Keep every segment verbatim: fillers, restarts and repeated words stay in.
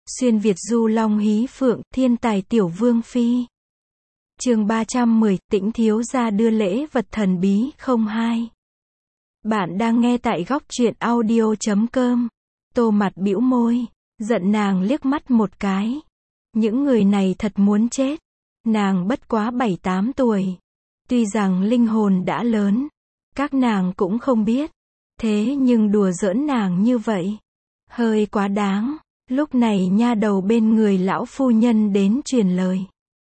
Xuyên Việt du long hí phượng, thiên tài tiểu vương phi. Chương ba trăm mười, Tĩnh thiếu gia đưa lễ vật thần bí không hai. Bạn đang nghe tại góc truyện audio chấm com. Tô Mặt bĩu môi, giận nàng liếc mắt một cái. Những người này thật muốn chết. Nàng bất quá bảy tám tuổi. Tuy rằng linh hồn đã lớn, các nàng cũng không biết. Thế nhưng đùa giỡn nàng như vậy, hơi quá đáng. Lúc này nha đầu bên người lão phu nhân đến truyền lời.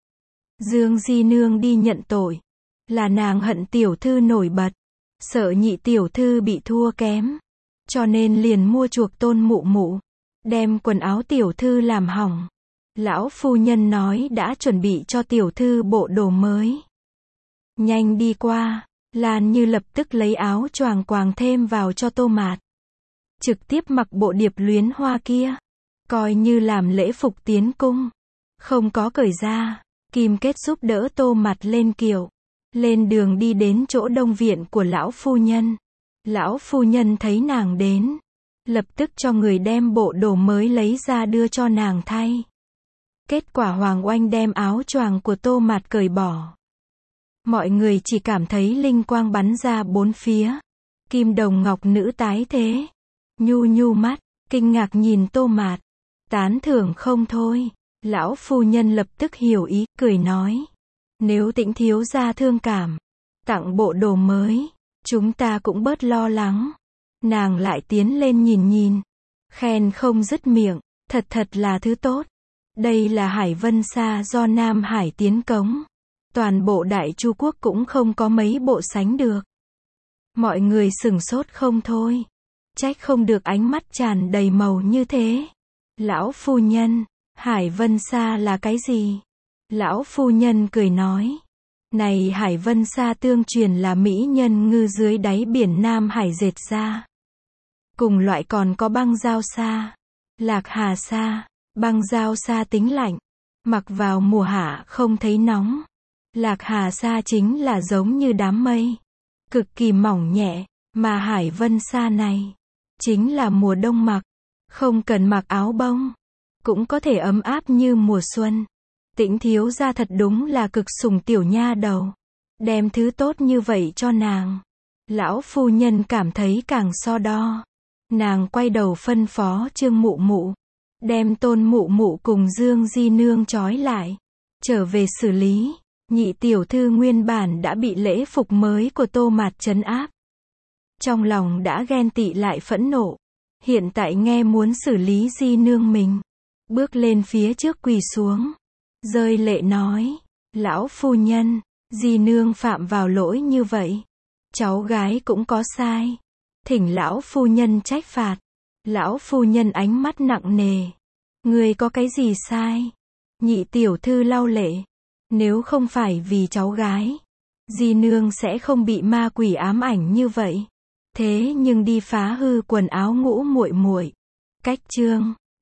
Dương Di Nương đi nhận tội. Là nàng hận tiểu thư nổi bật. Sợ nhị tiểu thư bị thua kém. Cho nên liền mua chuộc Tôn mụ mụ. Đem quần áo tiểu thư làm hỏng. Lão phu nhân nói đã chuẩn bị cho tiểu thư bộ đồ mới. Nhanh đi qua. Lan Như lập tức lấy áo choàng quàng thêm vào cho Tô Mạt. Trực tiếp mặc bộ điệp luyến hoa kia. Coi như làm lễ phục tiến cung. Không có cởi ra. Kim Kết giúp đỡ Tô Mạt lên kiệu. Lên đường đi đến chỗ đông viện của lão phu nhân. Lão phu nhân thấy nàng đến. Lập tức cho người đem bộ đồ mới lấy ra đưa cho nàng thay. Kết quả Hoàng Oanh đem áo choàng của Tô Mạt cởi bỏ. Mọi người chỉ cảm thấy linh quang bắn ra bốn phía. Kim đồng ngọc nữ tái thế. Nhu nhu mắt, kinh ngạc nhìn Tô Mạt. Tán thưởng không thôi. Lão phu nhân lập tức hiểu ý, cười nói. Nếu Tĩnh thiếu gia thương cảm, tặng bộ đồ mới, chúng ta cũng bớt lo lắng. Nàng lại tiến lên nhìn nhìn. Khen không dứt miệng, thật thật là thứ tốt. Đây là Hải Vân Sa do Nam Hải tiến cống. Toàn bộ Đại Chu Quốc cũng không có mấy bộ sánh được. Mọi người sửng sốt không thôi. Trách không được ánh mắt tràn đầy màu như thế. Lão phu nhân, Hải Vân Sa là cái gì? Lão phu nhân cười nói. Này Hải Vân Sa tương truyền là mỹ nhân ngư dưới đáy biển Nam Hải dệt ra. Cùng loại còn có băng giao sa, lạc hà sa. Băng giao sa tính lạnh, mặc vào mùa hạ không thấy nóng. Lạc hà sa chính là giống như đám mây, cực kỳ mỏng nhẹ, mà Hải Vân Sa này chính là mùa đông mặc, không cần mặc áo bông, cũng có thể ấm áp như mùa xuân. Tĩnh thiếu gia thật đúng là cực sủng tiểu nha đầu, đem thứ tốt như vậy cho nàng. Lão phu nhân cảm thấy càng so đo. Nàng quay đầu phân phó Trương mụ mụ, đem Tôn mụ mụ cùng Dương Di Nương trói lại, trở về xử lý. Nhị tiểu thư nguyên bản đã bị lễ phục mới của Tô Mạt trấn áp. Trong lòng đã ghen tị lại phẫn nộ. Hiện tại nghe muốn xử lý Di Nương mình. Bước lên phía trước quỳ xuống. Rơi lệ nói. Lão phu nhân, Di Nương phạm vào lỗi như vậy. Cháu gái cũng có sai. Thỉnh lão phu nhân trách phạt. Lão phu nhân ánh mắt nặng nề. Người có cái gì sai? Nhị tiểu thư lau lệ. Nếu không phải vì cháu gái, Di Nương sẽ không bị ma quỷ ám ảnh như vậy. Thế nhưng đi phá hư quần áo ngũ muội muội. Cách chương